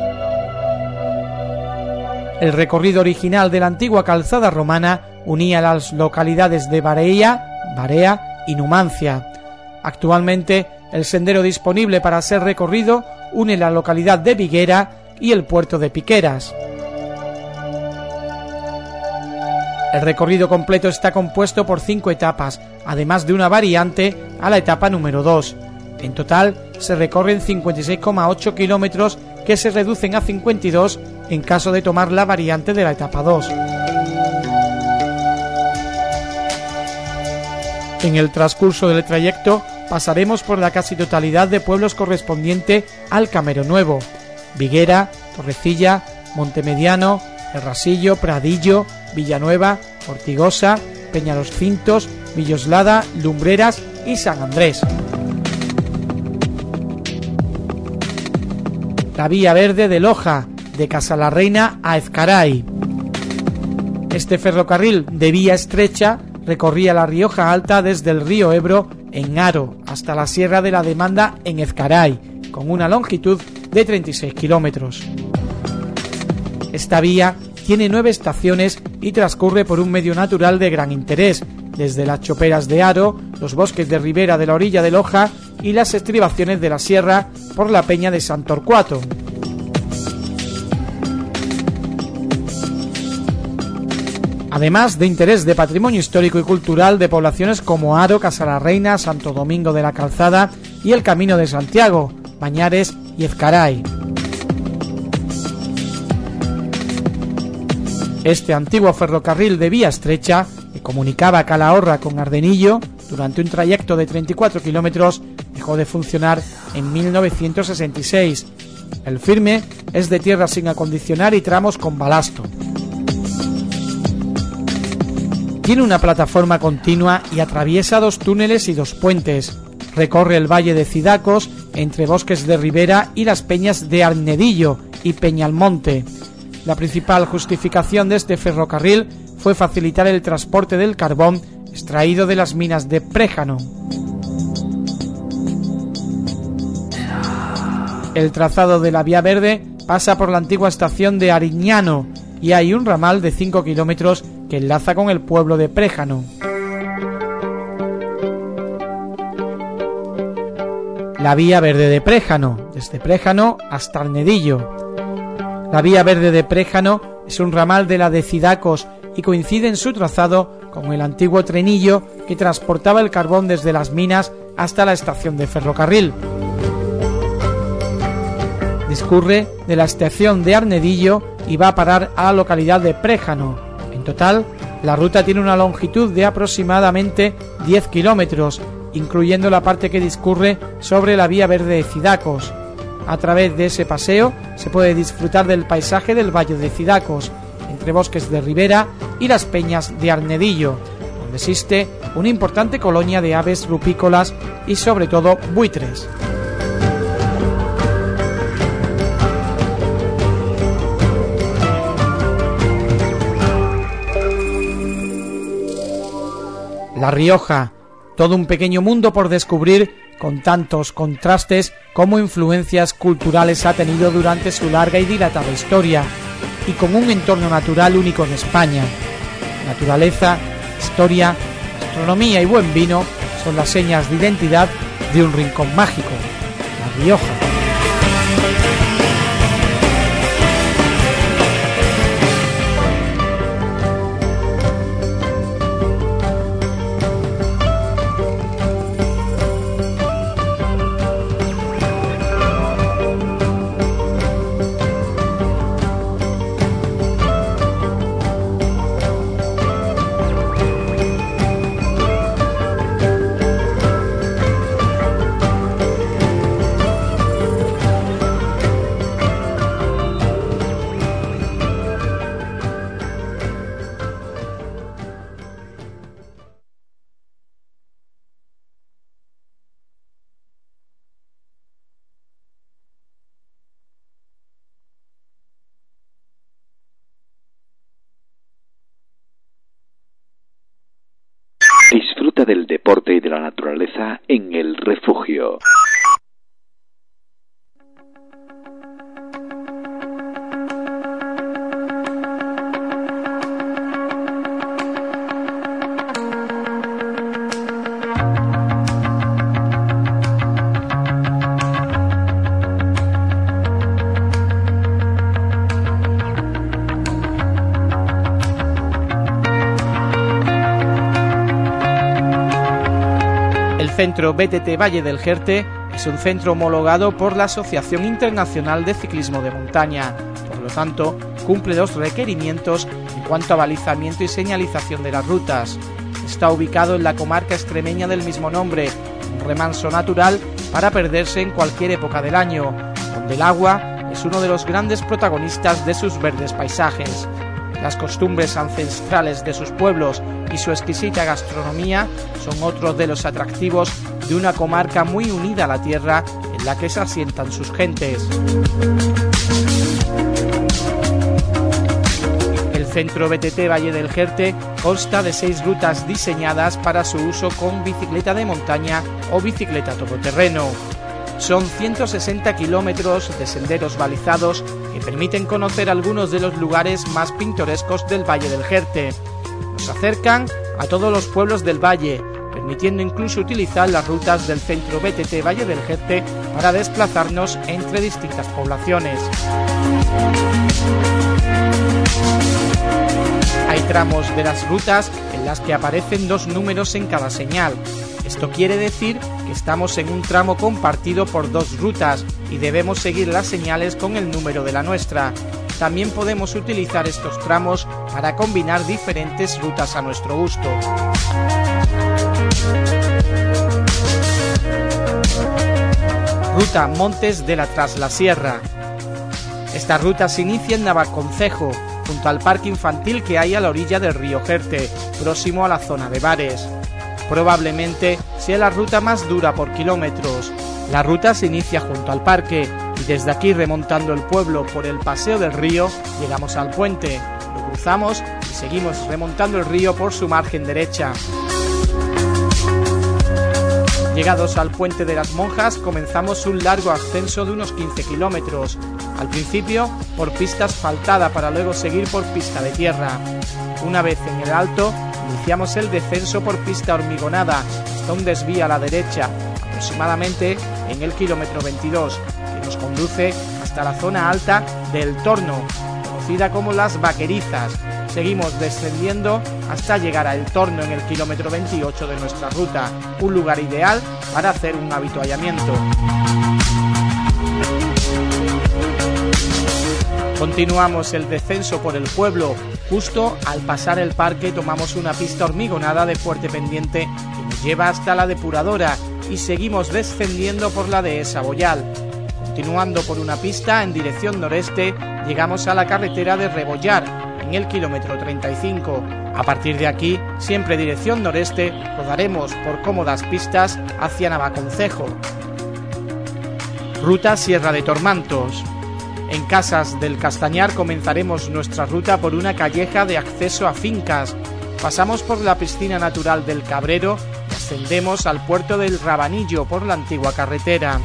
El recorrido original de la antigua calzada romana unía las localidades de Barea, Barea y Numancia. Actualmente, el sendero disponible para ser recorrido une la localidad de Viguera y el puerto de Piqueras. El recorrido completo está compuesto por cinco etapas, además de una variante a la etapa número dos. En total se recorren cincuenta y seis coma ocho kilómetros que se reducen a cincuenta y dos en caso de tomar la variante de la etapa dos. En el transcurso del trayecto pasaremos por la casi totalidad de pueblos correspondiente al Camero Nuevo: Viguera, Torrecilla, Montemediano, El Rasillo, Pradillo, Villanueva, Ortigosa, Peñalos Cintos, Villoslada, Lumbreras y San Andrés. La vía verde de Loja, de Casalarreina a Ezcaray. Este ferrocarril de vía estrecha recorría la Rioja Alta desde el río Ebro en Haro hasta la Sierra de la Demanda en Ezcaray, con una longitud de treinta y seis kilómetros. Esta vía tiene nueve estaciones y transcurre por un medio natural de gran interés, desde las choperas de Haro, los bosques de ribera de la orilla de Loja y las estribaciones de la sierra por la peña de San Torcuato. Además de interés de patrimonio histórico y cultural de poblaciones como Haro, Casalarreina, Santo Domingo de la Calzada y el Camino de Santiago, Bañares y Ezcaray. Este antiguo ferrocarril de vía estrecha, que comunicaba Calahorra con Ardenillo durante un trayecto de treinta y cuatro kilómetros, dejó de funcionar en mil novecientos sesenta y seis. El firme es de tierra sin acondicionar y tramos con balasto. Tiene una plataforma continua y atraviesa dos túneles y dos puentes. Recorre el valle de Cidacos entre bosques de ribera y las peñas de Arnedillo y Peñalmonte. La principal justificación de este ferrocarril fue facilitar el transporte del carbón extraído de las minas de Préjano. El trazado de la Vía Verde pasa por la antigua estación de Ariñano y hay un ramal de cinco kilómetros que enlaza con el pueblo de Préjano. La Vía Verde de Préjano, desde Préjano hasta Arnedillo. La Vía Verde de Préjano es un ramal de la de Cidacos y coincide en su trazado con el antiguo trenillo que transportaba el carbón desde las minas hasta la estación de ferrocarril. Discurre de la estación de Arnedillo y va a parar a la localidad de Préjano. En total, la ruta tiene una longitud de aproximadamente diez kilómetros, incluyendo la parte que discurre sobre la Vía Verde de Cidacos. A través de ese paseo se puede disfrutar del paisaje del Valle de Cidacos, entre bosques de ribera y las peñas de Arnedillo, donde existe una importante colonia de aves rupícolas y sobre todo buitres. La Rioja, todo un pequeño mundo por descubrir, con tantos contrastes como influencias culturales ha tenido durante su larga y dilatada historia, y con un entorno natural único en España. Naturaleza, historia, gastronomía y buen vino son las señas de identidad de un rincón mágico, La Rioja. Disfruta del deporte y de la naturaleza en El Refugio. Centro B T T Valle del Jerte es un centro homologado por la Asociación Internacional de Ciclismo de Montaña, por lo tanto cumple los requerimientos en cuanto a balizamiento y señalización de las rutas. Está ubicado en la comarca extremeña del mismo nombre, un remanso natural para perderse en cualquier época del año, donde el agua es uno de los grandes protagonistas de sus verdes paisajes. Las costumbres ancestrales de sus pueblos y su exquisita gastronomía son otros de los atractivos de una comarca muy unida a la tierra en la que se asientan sus gentes. El Centro B T T Valle del Jerte consta de seis rutas diseñadas para su uso con bicicleta de montaña o bicicleta todoterreno. Son ciento sesenta kilómetros de senderos balizados que permiten conocer algunos de los lugares más pintorescos del Valle del Jerte. Nos acercan a todos los pueblos del valle, permitiendo incluso utilizar las rutas del Centro B T T Valle del Jerte para desplazarnos entre distintas poblaciones. Hay tramos de las rutas en las que aparecen dos números en cada señal. Esto quiere decir que estamos en un tramo compartido por dos rutas y debemos seguir las señales con el número de la nuestra. También podemos utilizar estos tramos para combinar diferentes rutas a nuestro gusto. Ruta Montes de la Traslasierra. Esta ruta se inicia en Navaconcejo, junto al parque infantil que hay a la orilla del río Jerte, próximo a la zona de bares. Probablemente sea la ruta más dura por kilómetros. La ruta se inicia junto al parque y desde aquí, remontando el pueblo por el paseo del río, llegamos al puente, lo cruzamos y seguimos remontando el río por su margen derecha. Llegados al puente de las Monjas, comenzamos un largo ascenso de unos quince kilómetros, al principio por pista asfaltada para luego seguir por pista de tierra. Una vez en el alto, iniciamos el descenso por pista hormigonada hasta un desvío a la derecha, aproximadamente en el kilómetro veintidós, que nos conduce hasta la zona alta del Torno, conocida como Las Vaquerizas. Seguimos descendiendo hasta llegar a El Torno en el kilómetro veintiocho de nuestra ruta, un lugar ideal para hacer un avituallamiento. Continuamos el descenso por el pueblo. Justo al pasar el parque tomamos una pista hormigonada de fuerte pendiente que nos lleva hasta la depuradora y seguimos descendiendo por la dehesa Boyal. Continuando por una pista en dirección noreste, llegamos a la carretera de Rebollar en el kilómetro treinta y cinco. A partir de aquí, siempre dirección noreste, rodaremos por cómodas pistas hacia Navaconcejo. Ruta Sierra de Tormantos. En Casas del Castañar comenzaremos nuestra ruta por una calleja de acceso a fincas. Pasamos por la piscina natural del Cabrero y ascendemos al puerto del Rabanillo por la antigua carretera.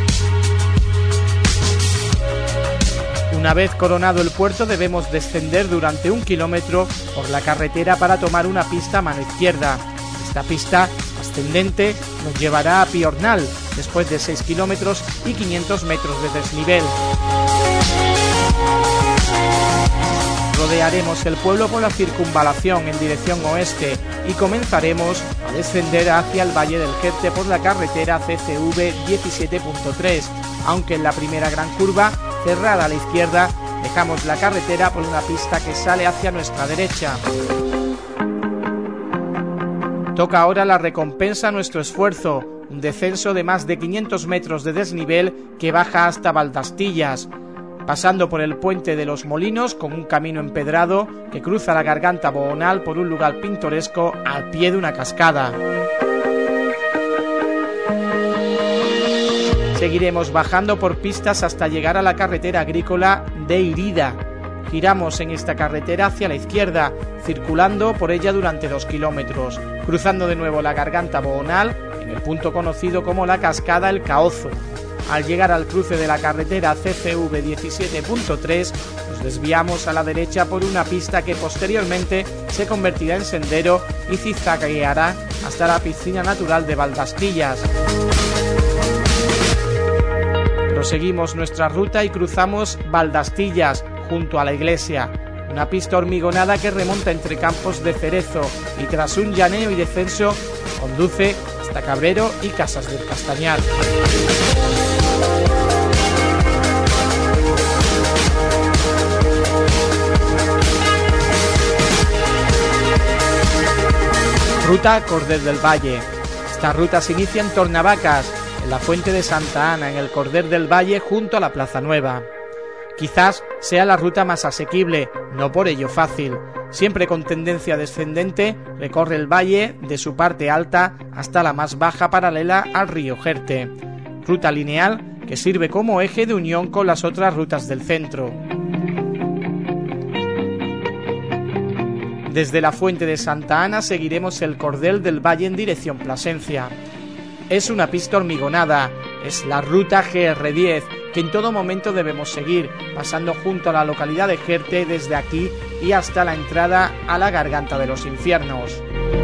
Una vez coronado el puerto debemos descender durante un kilómetro por la carretera para tomar una pista a mano izquierda. Esta pista ascendente nos llevará a Piornal, después de seis kilómetros y quinientos metros de desnivel. Rodearemos el pueblo por la circunvalación en dirección oeste y comenzaremos a descender hacia el Valle del Jerte por la carretera C C V diecisiete punto tres, aunque en la primera gran curva, cerrada a la izquierda, dejamos la carretera por una pista que sale hacia nuestra derecha. Toca ahora la recompensa a nuestro esfuerzo, un descenso de más de quinientos metros de desnivel que baja hasta Valdastillas, pasando por el puente de los Molinos con un camino empedrado que cruza la garganta Boonal por un lugar pintoresco al pie de una cascada. Seguiremos bajando por pistas hasta llegar a la carretera agrícola de Irida. Giramos en esta carretera hacia la izquierda, circulando por ella durante dos kilómetros, cruzando de nuevo la garganta Boonal en el punto conocido como la cascada El Caozo. Al llegar al cruce de la carretera C C V diecisiete punto tres, nos desviamos a la derecha por una pista que posteriormente se convertirá en sendero y zigzagueará hasta la piscina natural de Valdastillas. Proseguimos nuestra ruta y cruzamos Valdastillas, junto a la iglesia, una pista hormigonada que remonta entre campos de cerezo y tras un llaneo y descenso conduce hasta Cabrero y Casas del Castañar. Ruta Cordel del Valle. Esta ruta se inicia en Tornavacas, en la Fuente de Santa Ana, en el Cordel del Valle, junto a la Plaza Nueva. Quizás sea la ruta más asequible, no por ello fácil. Siempre con tendencia descendente, recorre el valle de su parte alta hasta la más baja paralela al río Jerte. Ruta lineal que sirve como eje de unión con las otras rutas del centro. Desde la Fuente de Santa Ana seguiremos el Cordel del Valle en dirección Plasencia. Es una pista hormigonada, es la ruta G R diez, que en todo momento debemos seguir, pasando junto a la localidad de Jerte desde aquí y hasta la entrada a la Garganta de los Infiernos.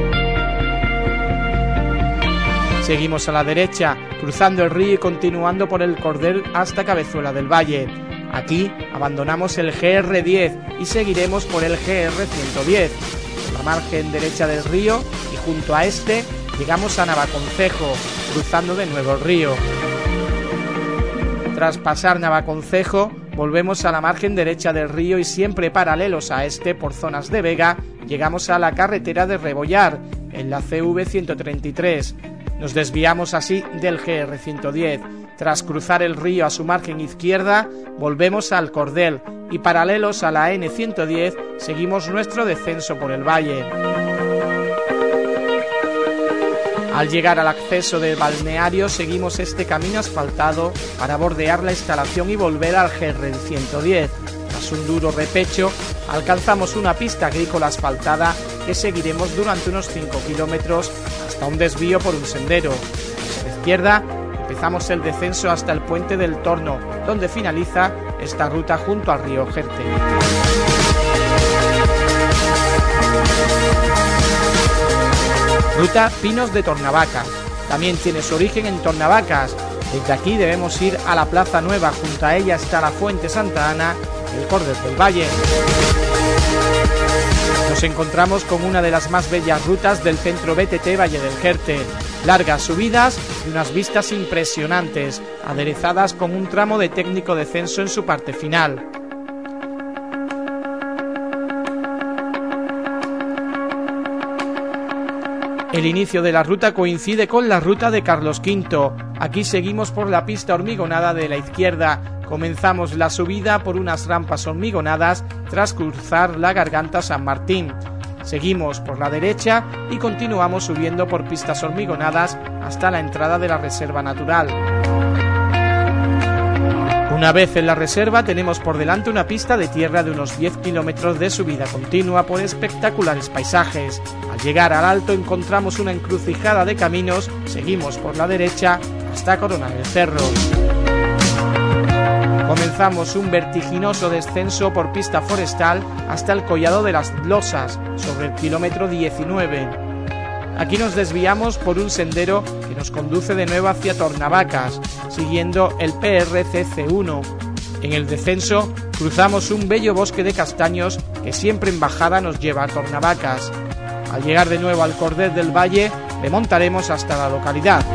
Seguimos a la derecha, cruzando el río y continuando por el Cordel hasta Cabezuela del Valle. Aquí abandonamos el G R diez y seguiremos por el G R ciento diez, por la margen derecha del río, y junto a este llegamos a Navaconcejo, cruzando de nuevo el río. Tras pasar Navaconcejo, volvemos a la margen derecha del río y siempre paralelos a este por zonas de vega, llegamos a la carretera de Rebollar, en la C V ciento treinta y tres. Nos desviamos así del G R ciento diez. Tras cruzar el río a su margen izquierda, volvemos al Cordel y paralelos a la N ciento diez seguimos nuestro descenso por el valle. Al llegar al acceso del balneario seguimos este camino asfaltado para bordear la instalación y volver al G R ciento diez. Tras un duro repecho, alcanzamos una pista agrícola asfaltada que seguiremos durante unos cinco kilómetros hasta un desvío por un sendero. A la izquierda empezamos el descenso hasta el Puente del Torno, donde finaliza esta ruta junto al río Jerte. Ruta Pinos de Tornavacas. También tiene su origen en Tornavacas. Desde aquí debemos ir a la Plaza Nueva, junto a ella está la Fuente Santa Ana y el Cordel del Valle. Nos encontramos con una de las más bellas rutas del centro B T T Valle del Jerte. Largas subidas y unas vistas impresionantes, aderezadas con un tramo de técnico descenso en su parte final. El inicio de la ruta coincide con la ruta de Carlos quinto. Aquí seguimos por la pista hormigonada de la izquierda. Comenzamos la subida por unas rampas hormigonadas tras cruzar la Garganta San Martín. Seguimos por la derecha y continuamos subiendo por pistas hormigonadas hasta la entrada de la reserva natural. Una vez en la reserva tenemos por delante una pista de tierra de unos diez kilómetros de subida continua por espectaculares paisajes. Al llegar al alto encontramos una encrucijada de caminos, seguimos por la derecha hasta coronar el cerro. Comenzamos un vertiginoso descenso por pista forestal hasta el Collado de las Losas, sobre el kilómetro diecinueve. Aquí nos desviamos por un sendero que nos conduce de nuevo hacia Tornavacas, siguiendo el P R C C uno. En el descenso cruzamos un bello bosque de castaños que siempre en bajada nos lleva a Tornavacas. Al llegar de nuevo al Cordel del Valle, remontaremos hasta la localidad.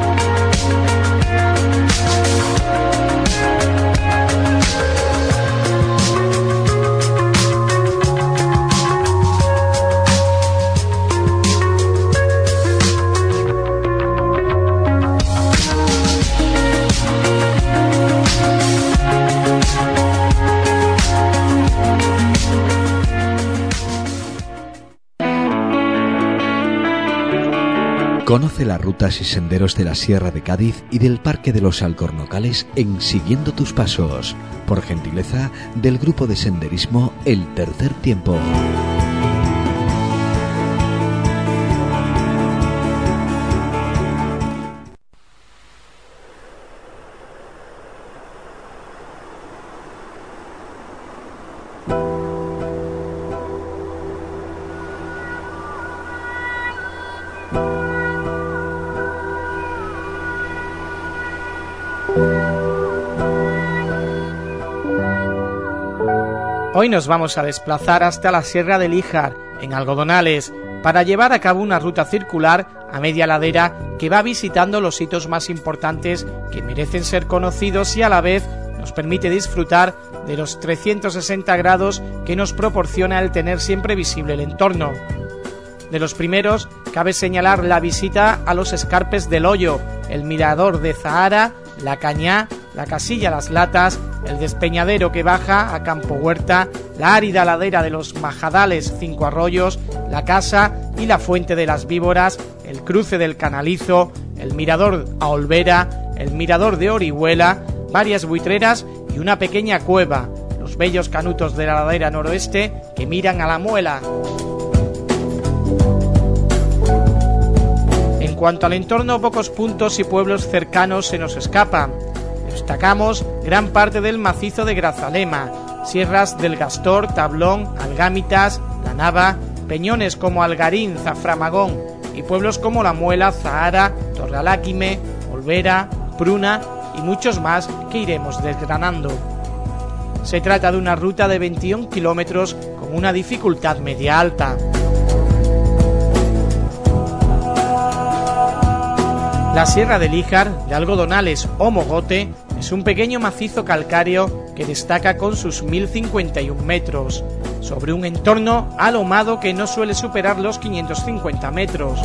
Conoce las rutas y senderos de la Sierra de Cádiz y del Parque de los Alcornocales en Siguiendo tus Pasos, por gentileza del grupo de senderismo El Tercer Tiempo. Hoy nos vamos a desplazar hasta la Sierra del Híjar, en Algodonales, para llevar a cabo una ruta circular a media ladera que va visitando los sitios más importantes que merecen ser conocidos y a la vez nos permite disfrutar de los trescientos sesenta grados que nos proporciona el tener siempre visible el entorno. De los primeros, cabe señalar la visita a los escarpes del Hoyo, el mirador de Zahara, la Cañá, la Casilla Las Latas, el despeñadero que baja a Campo Huerta, la árida ladera de los Majadales Cinco Arroyos, la Casa y la Fuente de las Víboras, el cruce del Canalizo, el mirador a Olvera, el mirador de Orihuela, varias buitreras y una pequeña cueva, los bellos canutos de la ladera noroeste que miran a la Muela. En cuanto al entorno, pocos puntos y pueblos cercanos se nos escapan. Destacamos gran parte del macizo de Grazalema, sierras del Gastor, Tablón, Algámitas, La Nava, peñones como Algarín, Zaframagón y pueblos como La Muela, Zahara, Torrealáquime, Olvera, Pruna y muchos más que iremos desgranando. Se trata de una ruta de veintiún kilómetros con una dificultad media alta. La Sierra de Líjar, de Algodonales o Mogote, es un pequeño macizo calcáreo que destaca con sus mil cincuenta y un metros, sobre un entorno alomado que no suele superar los quinientos cincuenta metros.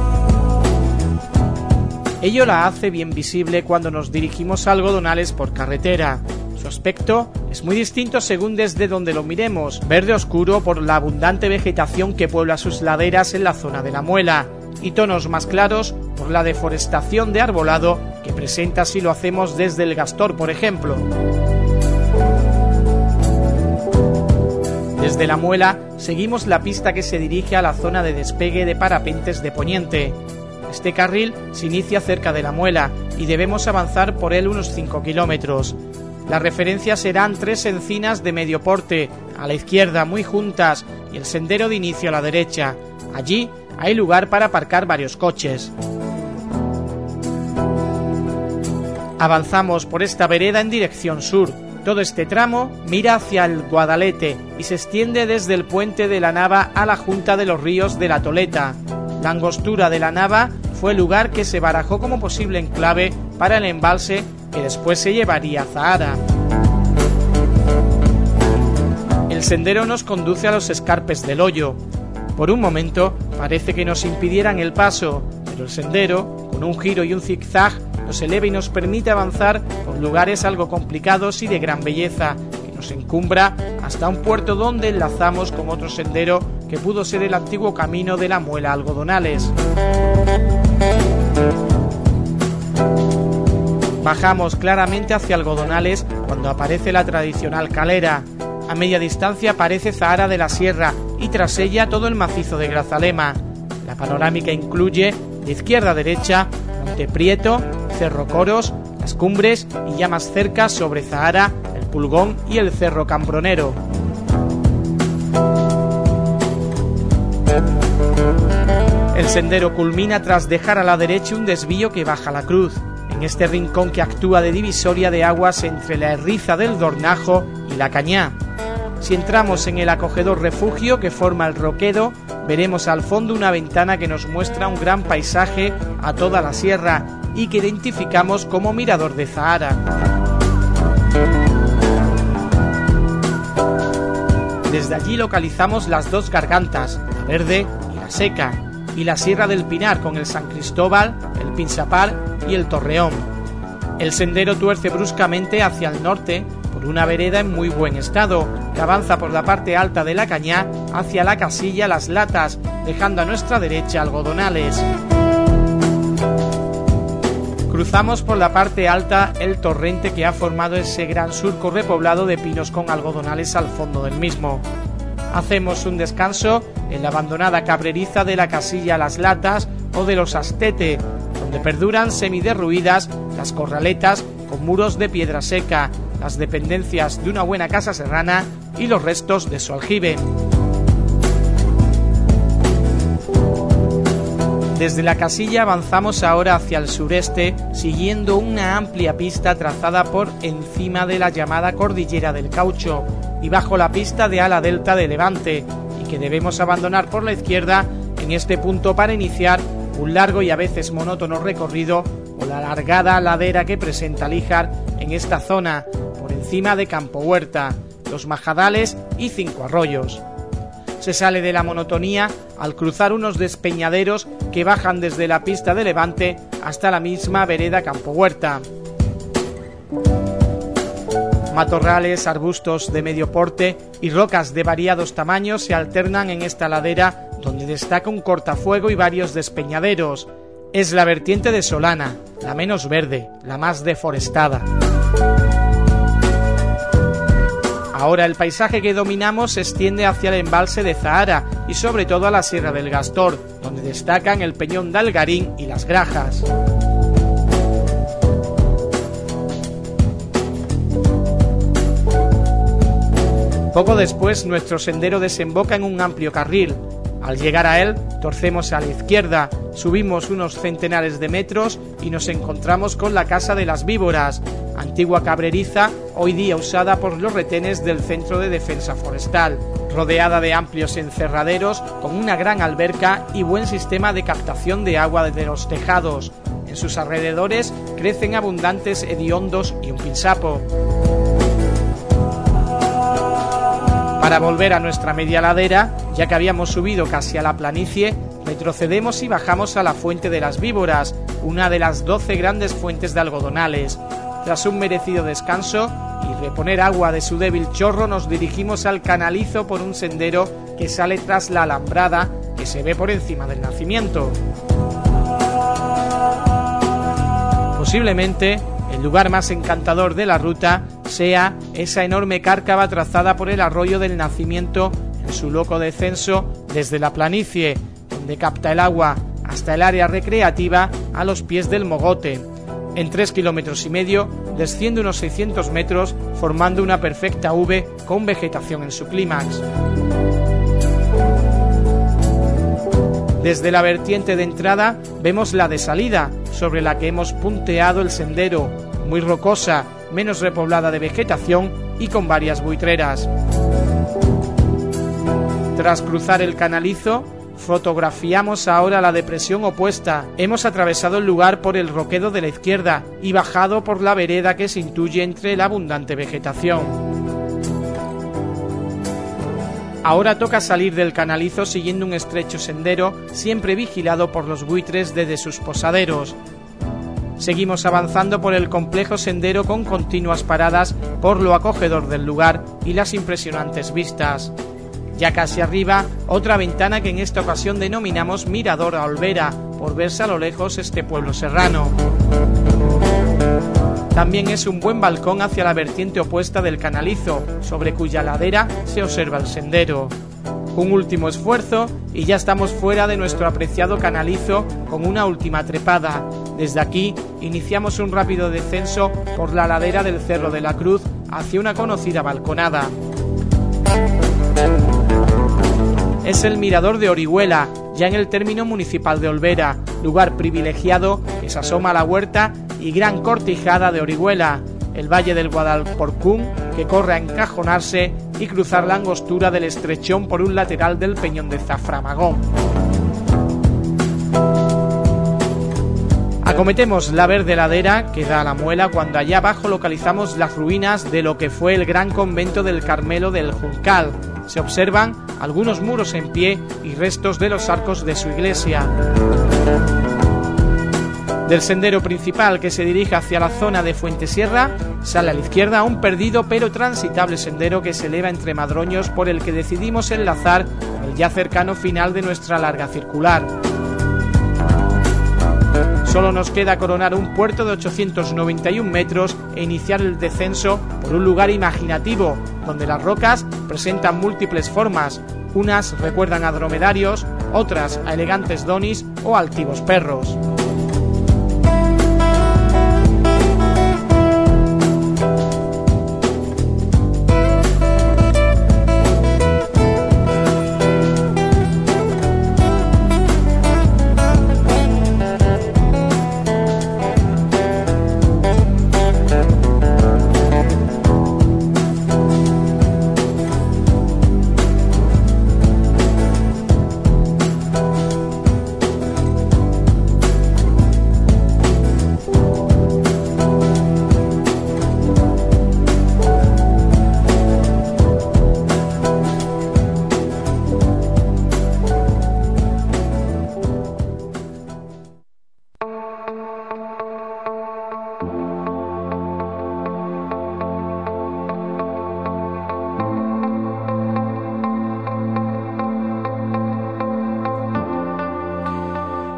Ello la hace bien visible cuando nos dirigimos a Algodonales por carretera. Su aspecto es muy distinto según desde donde lo miremos, verde oscuro por la abundante vegetación que puebla sus laderas en la zona de la Muela, y tonos más claros por la deforestación de arbolado que presenta si lo hacemos desde el Gastor, por ejemplo. Desde la Muela seguimos la pista que se dirige a la zona de despegue de parapentes de Poniente. Este carril se inicia cerca de la Muela y debemos avanzar por él unos cinco kilómetros. Las referencias serán tres encinas de medio porte, a la izquierda muy juntas, y el sendero de inicio a la derecha. Allí hay lugar para aparcar varios coches. Avanzamos por esta vereda en dirección sur. Todo este tramo mira hacia el Guadalete y se extiende desde el puente de la Nava a la junta de los ríos de la Toleta. La angostura de la Nava fue el lugar que se barajó como posible enclave para el embalse que después se llevaría a Zahara. El sendero nos conduce a los escarpes del Hoyo. Por un momento parece que nos impidieran el paso, pero el sendero, con un giro y un zigzag, nos eleva y nos permite avanzar por lugares algo complicados y de gran belleza, que nos encumbra hasta un puerto donde enlazamos con otro sendero que pudo ser el antiguo camino de la Muela a Algodonales. Bajamos claramente hacia Algodonales cuando aparece la tradicional calera. A media distancia aparece Zahara de la Sierra y tras ella todo el macizo de Grazalema. La panorámica incluye de izquierda a derecha Monte Prieto, Cerro Coros, las cumbres y ya más cerca sobre Zahara, el Pulgón y el Cerro Cambronero. El sendero culmina tras dejar a la derecha un desvío que baja la cruz, en este rincón que actúa de divisoria de aguas entre la Herriza del Dornajo y la Cañá. Si entramos en el acogedor refugio que forma el Roquedo, veremos al fondo una ventana que nos muestra un gran paisaje a toda la sierra y que identificamos como Mirador de Zahara. Desde allí localizamos las dos gargantas, la verde y la seca, y la Sierra del Pinar con el San Cristóbal, el Pinsapar y el Torreón. El sendero tuerce bruscamente hacia el norte por una vereda en muy buen estado, que avanza por la parte alta de la Cañá hacia la Casilla Las Latas, dejando a nuestra derecha Algodonales. Cruzamos por la parte alta el torrente que ha formado ese gran surco repoblado de pinos con algodonales al fondo del mismo. Hacemos un descanso en la abandonada cabreriza de la Casilla Las Latas o de los Astete, donde perduran semiderruidas las corraletas con muros de piedra seca, las dependencias de una buena casa serrana y los restos de su aljibe. Desde la Casilla avanzamos ahora hacia el sureste, siguiendo una amplia pista trazada por encima de la llamada Cordillera del Caucho y bajo la pista de ala delta de Levante, y que debemos abandonar por la izquierda en este punto para iniciar un largo y a veces monótono recorrido por la alargada ladera que presenta Líjar en esta zona, por encima de Campo Huerta, Los Majadales y Cinco Arroyos. Se sale de la monotonía al cruzar unos despeñaderos que bajan desde la pista de Levante hasta la misma vereda Campo Huerta. Matorrales, arbustos de medio porte y rocas de variados tamaños se alternan en esta ladera, donde destaca un cortafuego y varios despeñaderos. Es la vertiente de Solana, la menos verde, la más deforestada. Ahora el paisaje que dominamos se extiende hacia el embalse de Zahara y sobre todo a la Sierra del Gastor, donde destacan el Peñón de Algarín y Las Grajas. Poco después nuestro sendero desemboca en un amplio carril. Al llegar a él, torcemos a la izquierda, subimos unos centenares de metros y nos encontramos con la Casa de las Víboras, antigua cabreriza, hoy día usada por los retenes del Centro de Defensa Forestal, rodeada de amplios encerraderos con una gran alberca y buen sistema de captación de agua desde los tejados. En sus alrededores crecen abundantes hediondos y un pinsapo. Para volver a nuestra media ladera, ya que habíamos subido casi a la planicie, retrocedemos y bajamos a la Fuente de las Víboras, una de las doce grandes fuentes de algodonales. Tras un merecido descanso y reponer agua de su débil chorro, nos dirigimos al canalizo por un sendero que sale tras la alambrada que se ve por encima del nacimiento. Posiblemente el lugar más encantador de la ruta sea esa enorme cárcava trazada por el arroyo del Nacimiento en su loco descenso desde la planicie, donde capta el agua, hasta el área recreativa a los pies del Mogote. En tres kilómetros y medio desciende unos seiscientos metros, formando una perfecta V con vegetación en su clímax. Desde la vertiente de entrada vemos la de salida, sobre la que hemos punteado el sendero, muy rocosa, menos repoblada de vegetación y con varias buitreras. Tras cruzar el canalizo, fotografiamos ahora la depresión opuesta. Hemos atravesado el lugar por el roquedo de la izquierda y bajado por la vereda que se intuye entre la abundante vegetación. Ahora toca salir del canalizo siguiendo un estrecho sendero, siempre vigilado por los buitres desde sus posaderos. Seguimos avanzando por el complejo sendero con continuas paradas por lo acogedor del lugar y las impresionantes vistas. Ya casi arriba, otra ventana que en esta ocasión denominamos Mirador a Olvera, por verse a lo lejos este pueblo serrano. También es un buen balcón hacia la vertiente opuesta del canalizo, sobre cuya ladera se observa el sendero. Un último esfuerzo y ya estamos fuera de nuestro apreciado canalizo con una última trepada. Desde aquí iniciamos un rápido descenso por la ladera del Cerro de la Cruz hacia una conocida balconada. Es el Mirador de Orihuela, ya en el término municipal de Olvera, lugar privilegiado que se asoma a la huerta y gran cortijada de Orihuela, el valle del Guadalporcún, que corre a encajonarse y cruzar la angostura del estrechón por un lateral del Peñón de Zaframagón. Acometemos la verde ladera que da a la Muela cuando allá abajo localizamos las ruinas de lo que fue el gran convento del Carmelo del Juncal. Se observan algunos muros en pie y restos de los arcos de su iglesia. Del sendero principal que se dirige hacia la zona de Fuentesierra, sale a la izquierda un perdido pero transitable sendero que se eleva entre madroños por el que decidimos enlazar el ya cercano final de nuestra larga circular. Solo nos queda coronar un puerto de ochocientos noventa y un metros e iniciar el descenso por un lugar imaginativo, donde las rocas presentan múltiples formas. Unas recuerdan a dromedarios, otras a elegantes donis o altivos perros.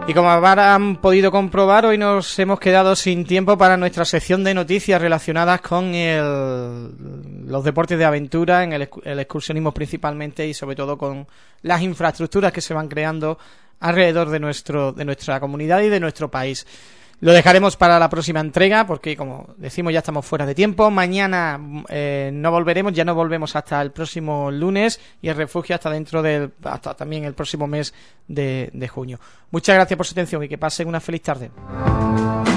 Y como habrán podido comprobar, hoy nos hemos quedado sin tiempo para nuestra sección de noticias relacionadas con el, los deportes de aventura, en el, el excursionismo principalmente, y sobre todo con las infraestructuras que se van creando alrededor de nuestro de nuestra comunidad y de nuestro país. Lo dejaremos para la próxima entrega porque, como decimos, ya estamos fuera de tiempo. Mañana eh, no volveremos, ya no volvemos hasta el próximo lunes, y el refugio hasta dentro del hasta también el próximo mes de, de junio. Muchas gracias por su atención y que pasen una feliz tarde.